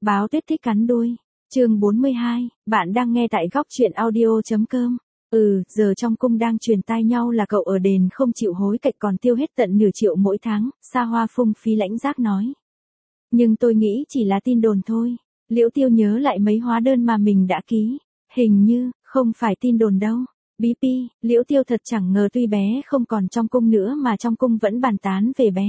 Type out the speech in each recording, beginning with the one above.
Báo tuyết thích cắn đuôi. Chương 42, bạn đang nghe tại góc truyện audio.com. Giờ trong cung đang truyền tai nhau là cậu ở đền không chịu hối cải còn tiêu hết tận nửa triệu mỗi tháng, Sa Hoa phung phí lãnh giác nói. Nhưng tôi nghĩ chỉ là tin đồn thôi. Liễu Tiêu nhớ lại mấy hóa đơn mà mình đã ký. Hình như, không phải tin đồn đâu. BP, Liễu Tiêu thật chẳng ngờ tuy bé không còn trong cung nữa mà trong cung vẫn bàn tán về bé.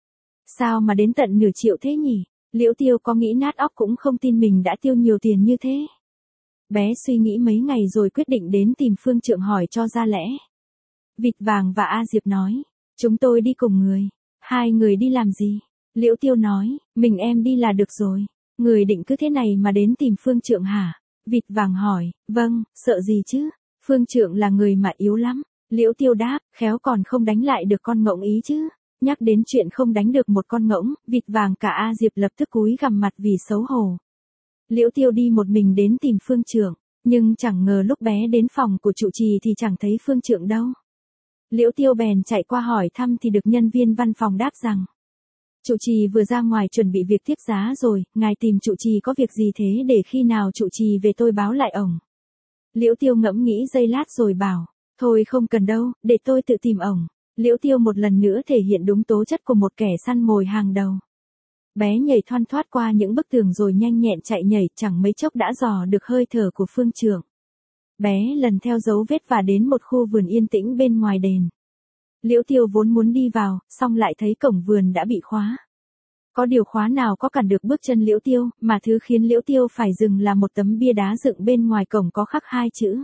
Sao mà đến tận nửa triệu thế nhỉ? Liễu Tiêu có nghĩ nát óc cũng không tin mình đã tiêu nhiều tiền như thế. Bé suy nghĩ mấy ngày rồi quyết định đến tìm Phương Trượng hỏi cho ra lẽ. Vịt Vàng và A Diệp nói, chúng tôi đi cùng người. Hai người đi làm gì? Liễu Tiêu nói, mình em đi là được rồi. Người định cứ thế này mà đến tìm Phương Trượng hả? Vịt Vàng hỏi, vâng, sợ gì chứ? Phương Trượng là người mà yếu lắm. Liễu Tiêu đáp, khéo còn không đánh lại được con ngỗng ý chứ. Nhắc đến chuyện không đánh được một con ngỗng, Vịt Vàng cả A Diệp lập tức cúi gằm mặt vì xấu hổ. Liễu Tiêu đi một mình đến tìm Phương Trượng, nhưng chẳng ngờ lúc bé đến phòng của trụ trì thì chẳng thấy Phương Trượng đâu. Liễu Tiêu bèn chạy qua hỏi thăm thì được nhân viên văn phòng đáp rằng, trụ trì vừa ra ngoài chuẩn bị việc tiếp giá rồi, ngài tìm trụ trì có việc gì thế để khi nào trụ trì về tôi báo lại ổng. Liễu Tiêu ngẫm nghĩ giây lát rồi bảo, thôi không cần đâu, để tôi tự tìm ổng. Liễu Tiêu một lần nữa thể hiện đúng tố chất của một kẻ săn mồi hàng đầu. Bé nhảy thoăn thoát qua những bức tường rồi nhanh nhẹn chạy nhảy, chẳng mấy chốc đã dò được hơi thở của Phương Trượng. Bé lần theo dấu vết và đến một khu vườn yên tĩnh bên ngoài đền. Liễu Tiêu vốn muốn đi vào, xong lại thấy cổng vườn đã bị khóa. Có điều khóa nào có cản được bước chân Liễu Tiêu, mà thứ khiến Liễu Tiêu phải dừng là một tấm bia đá dựng bên ngoài cổng có khắc hai chữ.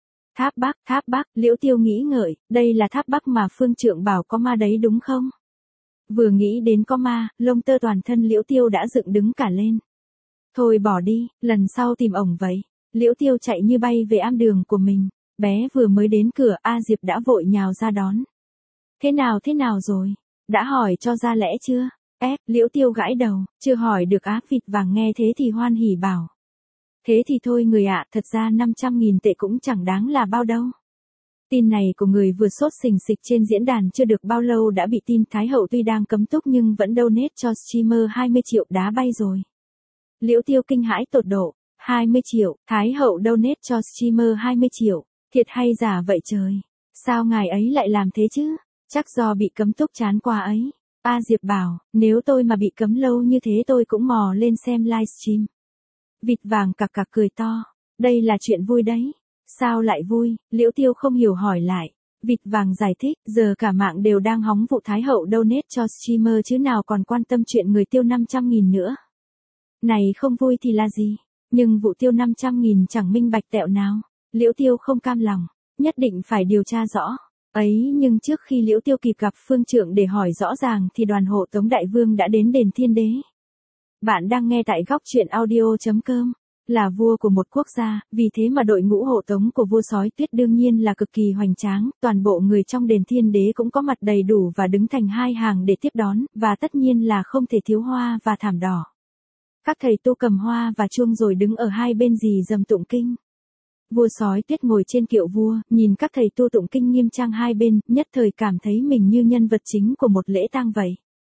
Tháp Bắc, Liễu Tiêu nghĩ ngợi, đây là tháp Bắc mà Phương Trượng bảo có ma đấy đúng không? Vừa nghĩ đến có ma, lông tơ toàn thân Liễu Tiêu đã dựng đứng cả lên. Thôi bỏ đi, lần sau tìm ổng vậy. Liễu Tiêu chạy như bay về am đường của mình. Bé vừa mới đến cửa, A Diệp đã vội nhào ra đón. Thế nào rồi? Đã hỏi cho ra lẽ chưa? Liễu Tiêu gãi đầu, chưa hỏi được á. Vịt Vàng nghe thế thì hoan hỉ bảo. Thế thì thôi người ạ, thật ra 500.000 tệ cũng chẳng đáng là bao đâu. Tin này của người vừa sốt sình sịch trên diễn đàn chưa được bao lâu đã bị tin Thái Hậu tuy đang cấm túc nhưng vẫn donate cho streamer 20 triệu đá bay rồi. Liễu Tiêu kinh hãi tột độ, 20 triệu, Thái Hậu donate cho streamer 20 triệu, thiệt hay giả vậy trời? Sao ngài ấy lại làm thế chứ? Chắc do bị cấm túc chán qua ấy. A Diệp bảo, nếu tôi mà bị cấm lâu như thế tôi cũng mò lên xem livestream. Vịt Vàng cặc cặc cười to, đây là chuyện vui đấy. Sao lại vui? Liễu Tiêu không hiểu hỏi lại. Vịt Vàng giải thích, giờ cả mạng đều đang hóng vụ Thái Hậu donate cho streamer chứ nào còn quan tâm chuyện người tiêu 500.000 nữa. Này không vui thì là gì? Nhưng vụ tiêu 500.000 chẳng minh bạch tẹo nào. Liễu Tiêu không cam lòng, nhất định phải điều tra rõ. Ấy nhưng trước khi Liễu Tiêu kịp gặp Phương Trượng để hỏi rõ ràng thì đoàn hộ tống đại vương đã đến đền Thiên Đế. Bạn đang nghe tại góc truyện audio.com. Là vua của một quốc gia, vì thế mà đội ngũ hộ tống của vua sói tuyết đương nhiên là cực kỳ hoành tráng, toàn bộ người trong đền Thiên Đế cũng có mặt đầy đủ và đứng thành hai hàng để tiếp đón, và tất nhiên là không thể thiếu hoa và thảm đỏ. Các thầy tu cầm hoa và chuông rồi đứng ở hai bên rì rầm tụng kinh. Vua sói tuyết ngồi trên kiệu vua, nhìn các thầy tu tụng kinh nghiêm trang hai bên, nhất thời cảm thấy mình như nhân vật chính của một lễ tang vậy.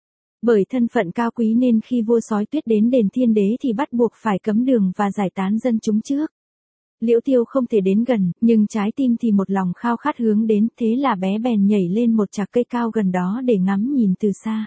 Bởi thân phận cao quý nên khi vua sói tuyết đến đền Thiên Đế thì bắt buộc phải cấm đường và giải tán dân chúng trước. Liễu Tiêu không thể đến gần, nhưng trái tim thì một lòng khao khát hướng đến, thế là bé bèn nhảy lên một chạc cây cao gần đó để ngắm nhìn từ xa.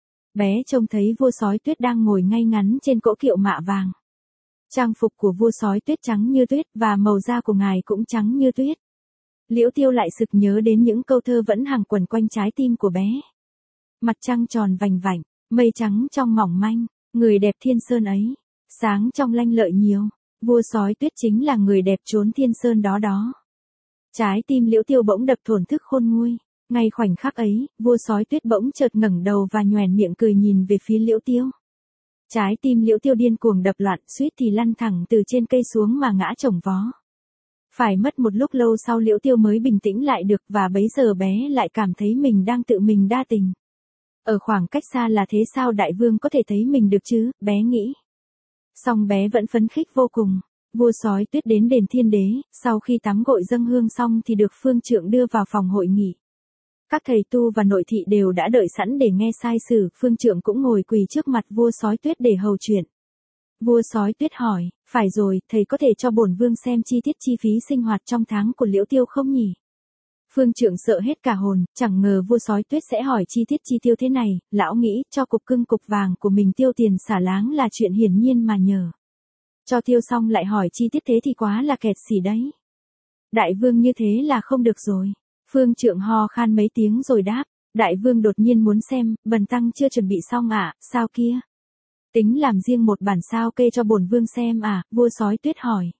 Bé trông thấy vua sói tuyết đang ngồi ngay ngắn trên cỗ kiệu mạ vàng. Trang phục của vua sói tuyết trắng như tuyết và màu da của ngài cũng trắng như tuyết. Liễu Tiêu lại sực nhớ đến những câu thơ vẫn hằng quẩn quanh trái tim của bé. Mặt trăng tròn vành vạnh, mây trắng trong mỏng manh, người đẹp thiên sơn ấy, sáng trong lanh lợi nhiều, vua sói tuyết chính là người đẹp trốn thiên sơn đó đó. Trái tim Liễu Tiêu bỗng đập thổn thức khôn nguôi, ngay khoảnh khắc ấy, vua sói tuyết bỗng chợt ngẩng đầu và nhoẻn miệng cười nhìn về phía Liễu Tiêu. Trái tim Liễu Tiêu điên cuồng đập loạn, suýt thì lăn thẳng từ trên cây xuống mà ngã chồng vó. Phải mất một lúc lâu sau Liễu Tiêu mới bình tĩnh lại được và bấy giờ bé lại cảm thấy mình đang tự mình đa tình. Ở khoảng cách xa là thế sao đại vương có thể thấy mình được chứ, bé nghĩ. Song bé vẫn phấn khích vô cùng. Vua sói tuyết đến đền Thiên Đế, sau khi tắm gội dâng hương xong thì được Phương Trượng đưa vào phòng hội nghị. Các thầy tu và nội thị đều đã đợi sẵn để nghe sai sử, Phương Trượng cũng ngồi quỳ trước mặt vua sói tuyết để hầu chuyện. Vua sói tuyết hỏi, phải rồi, thầy có thể cho bổn vương xem chi tiết chi phí sinh hoạt trong tháng của Liễu Tiêu không nhỉ? Phương Trượng sợ hết cả hồn, chẳng ngờ vua sói tuyết sẽ hỏi chi tiết chi tiêu thế này, lão nghĩ cho cục cưng cục vàng của mình tiêu tiền xả láng là chuyện hiển nhiên mà nhờ. Cho tiêu xong lại hỏi chi tiết thế thì quá là kẹt xỉ đấy. Đại vương như thế là không được rồi. Phương Trượng ho khan mấy tiếng rồi đáp, đại vương đột nhiên muốn xem, bần tăng chưa chuẩn bị xong ạ, sao kia? Tính làm riêng một bản sao kê cho bổn vương xem à, vua sói tuyết hỏi.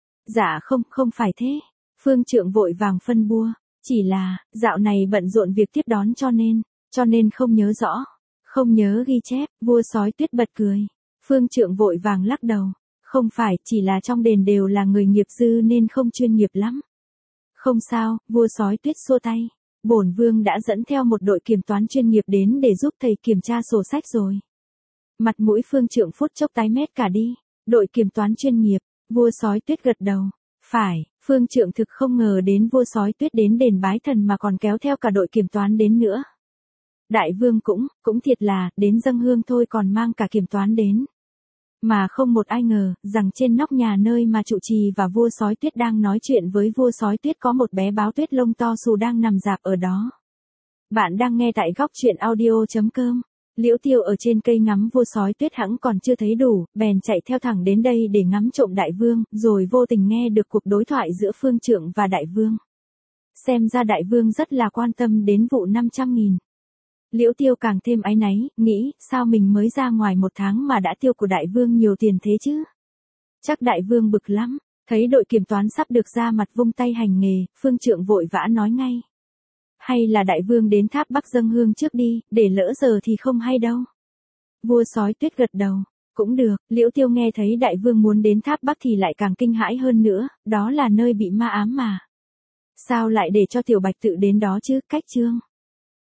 Dạ không phải thế. Phương Trượng vội vàng phân bua, chỉ là, dạo này bận rộn việc tiếp đón cho nên không nhớ rõ. Không nhớ ghi chép, vua sói tuyết bật cười. Phương Trượng vội vàng lắc đầu. Không phải, chỉ là trong đền đều là người nghiệp dư nên không chuyên nghiệp lắm. Không sao, vua sói tuyết xua tay. Bổn vương đã dẫn theo một đội kiểm toán chuyên nghiệp đến để giúp thầy kiểm tra sổ sách rồi. Mặt mũi Phương Trượng phút chốc tái mét cả đi. Đội kiểm toán chuyên nghiệp, vua sói tuyết gật đầu. Phải, Phương Trượng thực không ngờ đến vua sói tuyết đến đền bái thần mà còn kéo theo cả đội kiểm toán đến nữa. Đại vương cũng thiệt là, đến dâng hương thôi còn mang cả kiểm toán đến. Mà không một ai ngờ, rằng trên nóc nhà nơi mà trụ trì và vua sói tuyết đang nói chuyện với vua sói tuyết có một bé báo tuyết lông to xù đang nằm rạp ở đó. Bạn đang nghe tại góc truyện audio.com. Liễu Tiêu ở trên cây ngắm vua sói tuyết hẵng còn chưa thấy đủ, bèn chạy theo thẳng đến đây để ngắm trộm đại vương, rồi vô tình nghe được cuộc đối thoại giữa Phương Trượng và đại vương. Xem ra đại vương rất là quan tâm đến vụ 500.000. Liễu Tiêu càng thêm áy náy, nghĩ, sao mình mới ra ngoài một tháng mà đã tiêu của đại vương nhiều tiền thế chứ? Chắc đại vương bực lắm, thấy đội kiểm toán sắp được ra mặt vung tay hành nghề, Phương Trượng vội vã nói ngay. Hay là đại vương đến tháp Bắc dâng hương trước đi, để lỡ giờ thì không hay đâu. Vua sói tuyết gật đầu, cũng được, Liễu Tiêu nghe thấy đại vương muốn đến tháp Bắc thì lại càng kinh hãi hơn nữa, đó là nơi bị ma ám mà. Sao lại để cho tiểu bạch tự đến đó chứ, cách chương.